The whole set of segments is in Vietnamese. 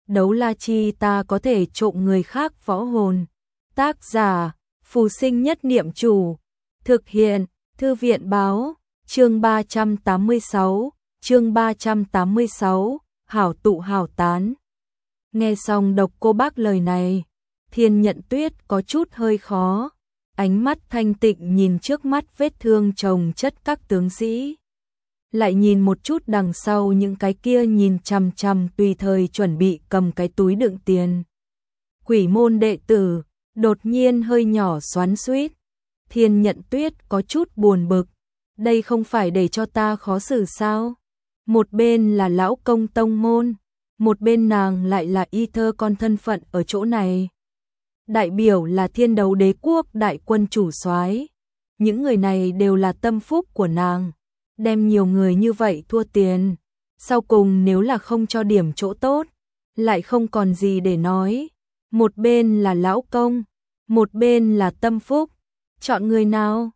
đấu la chi ta có thể trộm người khác võ hồn. Tác giả, Phù Sinh Nhất Niệm Chủ. Thực hiện, Thư viện Báo. Chương 386, chương 386, hảo tụ hảo tán. Nghe xong Độc Cô Bác lời này, Thiên Nhận Tuyết có chút hơi khó, ánh mắt thanh tịnh nhìn trước mắt vết thương chồng chất các tướng sĩ. Lại nhìn một chút đằng sau những cái kia nhìn chằm chằm tùy thời chuẩn bị cầm cái túi đựng tiền. Quỷ môn đệ tử, đột nhiên hơi nhỏ xoắn xuýt. Thiên Nhận Tuyết có chút buồn bực, đây không phải để cho ta khó xử sao? Một bên là lão công tông môn, một bên nàng lại là y thơ con thân phận ở chỗ này. Đại biểu là Thiên Đấu Đế quốc đại quân chủ soái. Những người này đều là tâm phúc của nàng, đem nhiều người như vậy thua tiền, sau cùng nếu là không cho điểm chỗ tốt, lại không còn gì để nói. Một bên là lão công, một bên là tâm phúc, chọn người nào?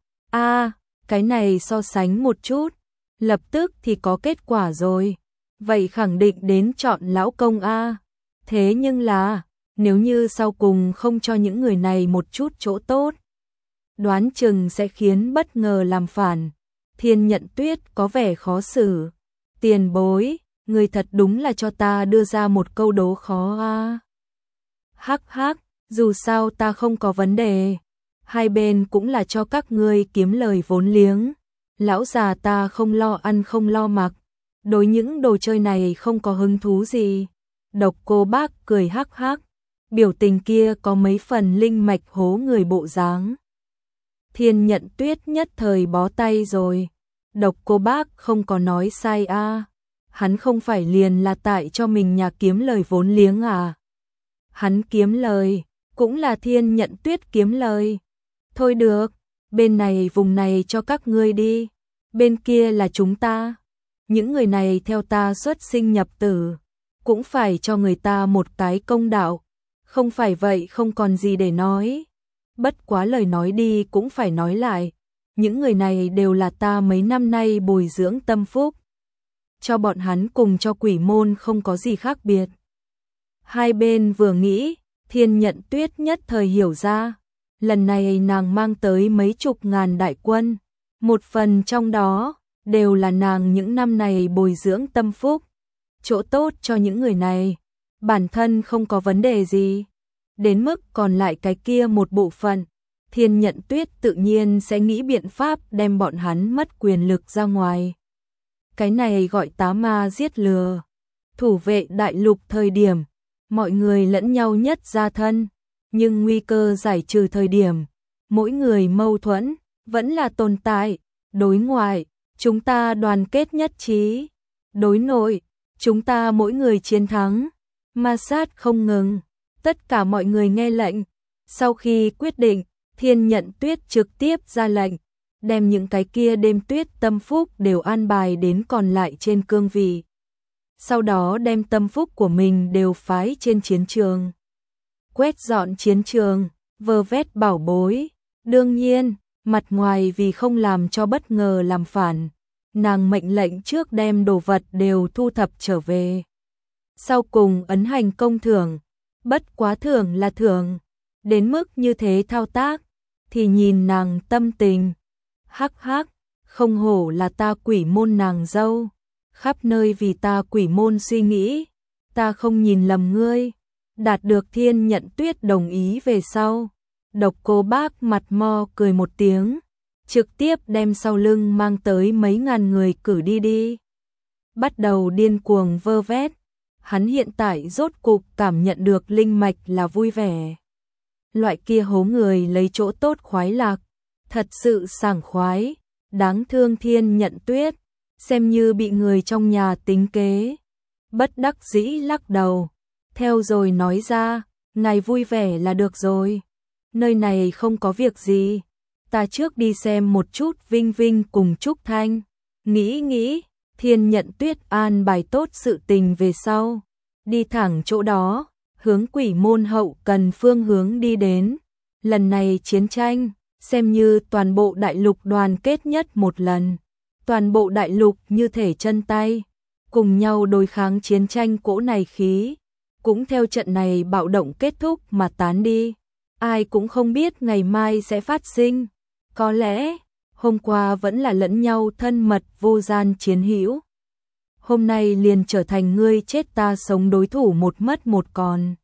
Cái này so sánh một chút, lập tức thì có kết quả rồi. Vậy khẳng định đến chọn lão công a. Thế nhưng là, nếu như sau cùng không cho những người này một chút chỗ tốt, đoán chừng sẽ khiến bất ngờ làm phản. Thiên Nhận Tuyết có vẻ khó xử. Tiền bối, người thật đúng là cho ta đưa ra một câu đố khó a. Hắc hắc, dù sao ta không có vấn đề. Hai bên cũng là cho các ngươi kiếm lời vốn liếng. Lão già ta không lo ăn không lo mặc, đối những đồ chơi này không có hứng thú gì. Độc Cô Bác cười hắc hắc, biểu tình kia có mấy phần linh mạch hố người bộ dáng. Thiên Nhận Tuyết nhất thời bó tay rồi. Độc Cô Bác không có nói sai a. Hắn không phải liền là tại cho mình nhà kiếm lời vốn liếng à? Hắn kiếm lời, cũng là Thiên Nhận Tuyết kiếm lời. Thôi được, bên này vùng này cho các ngươi đi, bên kia là chúng ta. Những người này theo ta xuất sinh nhập tử, cũng phải cho người ta một cái công đạo, không phải vậy không còn gì để nói. Bất quá lời nói đi cũng phải nói lại, những người này đều là ta mấy năm nay bồi dưỡng tâm phúc, cho bọn hắn cùng cho quỷ môn không có gì khác biệt. Hai bên vừa nghĩ, Thiên Nhận Tuyết nhất thời hiểu ra, lần này nàng mang tới mấy chục ngàn đại quân, một phần trong đó đều là nàng những năm này bồi dưỡng tâm phúc, chỗ tốt cho những người này, bản thân không có vấn đề gì. Đến mức còn lại cái kia một bộ phận, Thiên Nhận Tuyết tự nhiên sẽ nghĩ biện pháp đem bọn hắn mất quyền lực ra ngoài. Cái này gọi tá ma giết lừa. Thủ vệ đại lục thời điểm, mọi người lẫn nhau nhất ra thân, nhưng nguy cơ giải trừ thời điểm, mỗi người mâu thuẫn vẫn là tồn tại. Đối ngoại, chúng ta đoàn kết nhất trí. Đối nội, chúng ta mỗi người chiến thắng. Ma sát không ngừng. Tất cả mọi người nghe lệnh. Sau khi quyết định, Thiên Nhận Tuyết trực tiếp ra lệnh, đem những cái kia đêm tuyết tâm phúc đều an bài đến còn lại trên cương vị. Sau đó đem tâm phúc của mình đều phái trên chiến trường. Quét dọn chiến trường, vơ vét bảo bối. Đương nhiên, mặt ngoài vì không làm cho bất ngờ làm phản, nàng mệnh lệnh trước đem đồ vật đều thu thập trở về. Sau cùng ấn hành công thưởng, bất quá thưởng là thưởng, đến mức như thế thao tác, thì nhìn nàng tâm tình. Hắc hắc, không hổ là ta quỷ môn nàng dâu, khắp nơi vì ta quỷ môn suy nghĩ, ta không nhìn lầm ngươi. Đạt được Thiên Nhận Tuyết đồng ý về sau, Độc Cô Bác mặt mo cười một tiếng, trực tiếp đem sau lưng mang tới mấy ngàn người cử đi. Bắt đầu điên cuồng vơ vét, hắn hiện tại rốt cục cảm nhận được linh mạch là vui vẻ. Loại kia hố người lấy chỗ tốt khoái lạc, thật sự sảng khoái, đáng thương Thiên Nhận Tuyết, xem như bị người trong nhà tính kế. Bất đắc dĩ lắc đầu, theo rồi nói ra, ngài vui vẻ là được rồi, nơi này không có việc gì, ta trước đi xem một chút Vinh Vinh cùng Trúc Thanh. Nghĩ, Thiên Nhận Tuyết an bài tốt sự tình về sau, đi thẳng chỗ đó, hướng quỷ môn hậu cần phương hướng đi đến. Lần này chiến tranh, xem như toàn bộ đại lục đoàn kết nhất một lần, toàn bộ đại lục như thể chân tay, cùng nhau đối kháng chiến tranh cỗ này khí. cũng theo trận này bạo động kết thúc mà tán đi. Ai cũng không biết ngày mai sẽ phát sinh. Có lẽ, hôm qua vẫn là lẫn nhau thân mật vô gian chiến hữu. Hôm nay liền trở thành ngươi chết ta sống đối thủ một mất một còn.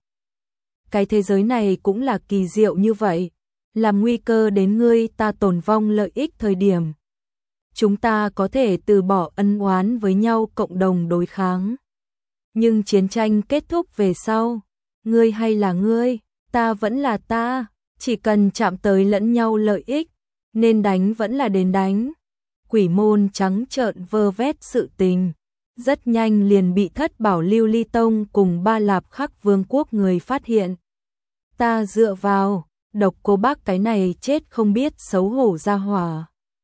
Cái thế giới này cũng là kỳ diệu như vậy, làm nguy cơ đến ngươi ta tổn vong lợi ích thời điểm. Chúng ta có thể từ bỏ ân oán với nhau cộng đồng đối kháng. Nhưng chiến tranh kết thúc về sau, ngươi hay là ngươi, ta vẫn là ta, chỉ cần chạm tới lẫn nhau lợi ích, nên đánh vẫn là đến đánh. Quỷ môn trắng trợn vơ vét sự tình, rất nhanh liền bị Thất Bảo Lưu Ly Tông cùng Ba Lạp Khắc Vương quốc người phát hiện. Ta dựa vào, Độc Cô Bác cái này chết không biết xấu hổ ra hỏa.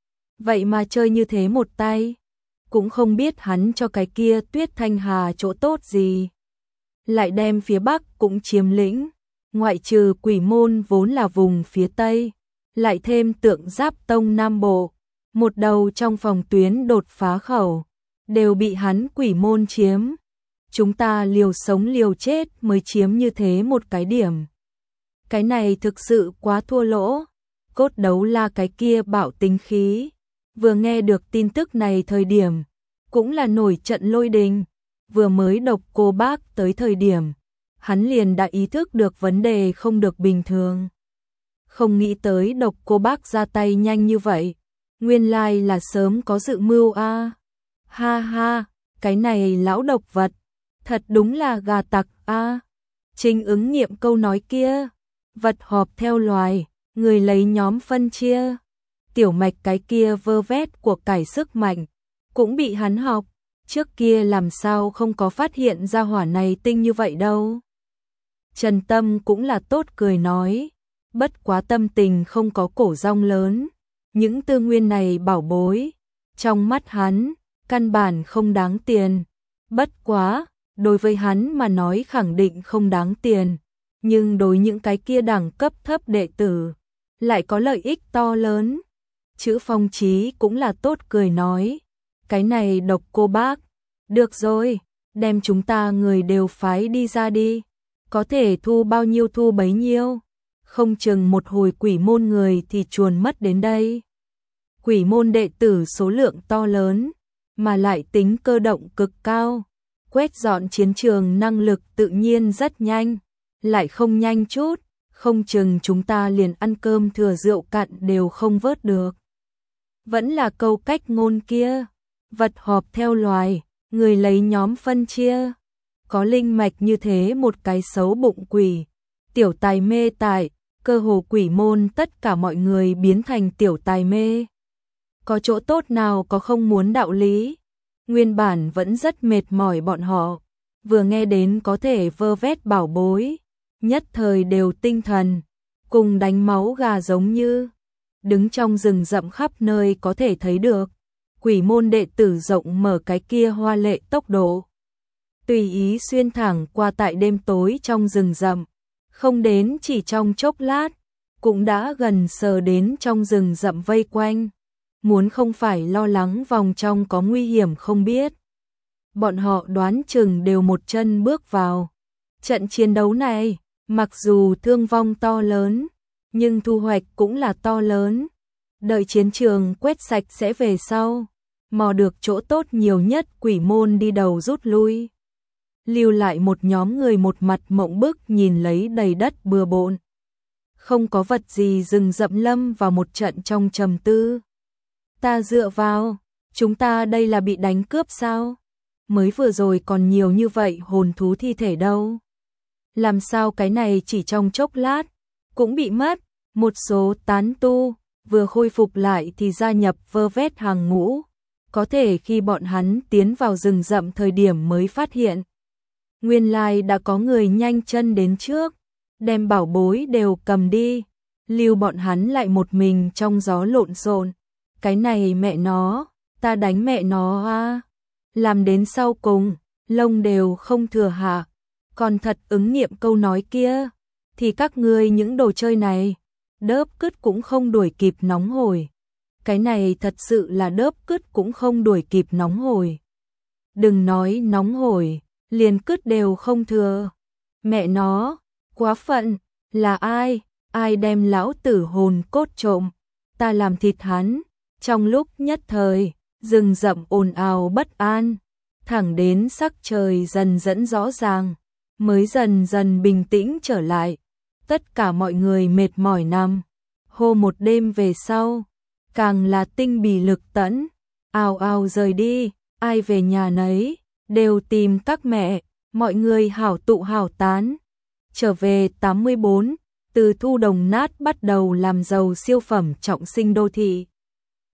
Vậy mà chơi như thế một tay, cũng không biết hắn cho cái kia Tuyết Thanh Hà chỗ tốt gì. Lại đem phía Bắc cũng chiếm lĩnh, ngoại trừ Quỷ môn vốn là vùng phía Tây, lại thêm Tượng Giáp Tông Nam Bộ, một đầu trong phòng tuyến đột phá khẩu, đều bị hắn Quỷ môn chiếm. Chúng ta liều sống liều chết mới chiếm như thế một cái điểm. Cái này thực sự quá thua lỗ. Cốt Đấu La cái kia bạo tính khí, vừa nghe được tin tức này thời điểm, cũng là nổi trận lôi đình. Vừa mới Độc Cô Bác tới thời điểm, hắn liền đã ý thức được vấn đề không được bình thường. Không nghĩ tới Độc Cô Bác ra tay nhanh như vậy, nguyên lai là sớm có dự mưu a. Ha ha, cái này lão độc vật, thật đúng là gà tặc a. Chính ứng nghiệm câu nói kia, vật họp theo loài, người lấy nhóm phân chia. Tiểu Mạch cái kia vơ vét của cải sức mạnh, cũng bị hắn học, trước kia làm sao không có phát hiện ra hỏa này tinh như vậy đâu. Trần Tâm cũng là tốt cười nói, bất quá tâm tình không có cổ rong lớn, những tư nguyên này bảo bối, trong mắt hắn, căn bản không đáng tiền. Bất quá, đối với hắn mà nói khẳng định không đáng tiền, nhưng đối những cái kia đẳng cấp thấp đệ tử, lại có lợi ích to lớn. Chữ Phong Chí cũng là tốt cười nói, cái này Độc Cô Bác, được rồi, đem chúng ta người đều phái đi ra đi, có thể thu bao nhiêu thu bấy nhiêu, không chừng một hồi Quỷ môn người thì chuồn mất đến đây. Quỷ môn đệ tử số lượng to lớn, mà lại tính cơ động cực cao, quét dọn chiến trường năng lực tự nhiên rất nhanh, lại không nhanh chút, không chừng chúng ta liền ăn cơm thừa rượu cạn đều không vớt được. Vẫn là câu cách ngôn kia, vật họp theo loài, người lấy nhóm phân chia. Có linh mạch như thế một cái xấu bụng quỷ, tiểu tài mê tài, cơ hồ Quỷ môn tất cả mọi người biến thành tiểu tài mê. Có chỗ tốt nào có không muốn đạo lý. Nguyên bản vẫn rất mệt mỏi bọn họ, vừa nghe đến có thể vơ vét bảo bối, nhất thời đều tinh thần, cùng đánh máu gà giống như. Đứng trong rừng rậm khắp nơi có thể thấy được, Quỷ môn đệ tử rộng mở cái kia hoa lệ tốc độ. Tùy ý xuyên thẳng qua tại đêm tối trong rừng rậm, không đến chỉ trong chốc lát, cũng đã gần sờ đến trong rừng rậm vây quanh. Muốn không phải lo lắng vòng trong có nguy hiểm không biết. Bọn họ đoán chừng đều một chân bước vào. Trận chiến đấu này, mặc dù thương vong to lớn, nhưng thu hoạch cũng là to lớn. Đợi chiến trường quét sạch sẽ về sau, mò được chỗ tốt nhiều nhất Quỷ môn đi đầu rút lui. Lưu lại một nhóm người một mặt mộng bức nhìn lấy đầy đất bừa bộn. Không có vật gì rừng rậm lâm vào một trận trong trầm tư. Ta dựa vào, chúng ta đây là bị đánh cướp sao? Mới vừa rồi còn nhiều như vậy hồn thú thi thể đâu. Làm sao cái này chỉ trong chốc lát, cũng bị mất. Một số tán tu, vừa khôi phục lại thì gia nhập vơ vét hàng ngũ. Có thể khi bọn hắn tiến vào rừng rậm thời điểm mới phát hiện. Nguyên lai đã có người nhanh chân đến trước, đem bảo bối đều cầm đi, lưu bọn hắn lại một mình trong gió lộn xộn. Cái này mẹ nó, ta đánh mẹ nó a. Làm đến sau cùng, lông đều không thừa hạ. Còn thật ứng nghiệm câu nói kia, thì các ngươi những đồ chơi này, đớp cứt cũng không đuổi kịp nóng hổi. Cái này thật sự là đớp cứt cũng không đuổi kịp nóng hổi. Đừng nói nóng hổi, liền cứt đều không thừa. Mẹ nó, quá phận, là ai? Ai đem lão tử hồn cốt trộm? Ta làm thịt hắn. Trong lúc nhất thời, rừng rậm ồn ào bất an, thẳng đến sắc trời dần dẫn rõ ràng, mới dần dần bình tĩnh trở lại. Tất cả mọi người mệt mỏi nằm, hô một đêm về sau, càng là tinh bì lực tẫn, ào ào rời đi, ai về nhà nấy, đều tìm các mẹ, mọi người hảo tụ hảo tán. Trở về 84, từ thu đồng nát bắt đầu làm giàu siêu phẩm trọng sinh đô thị.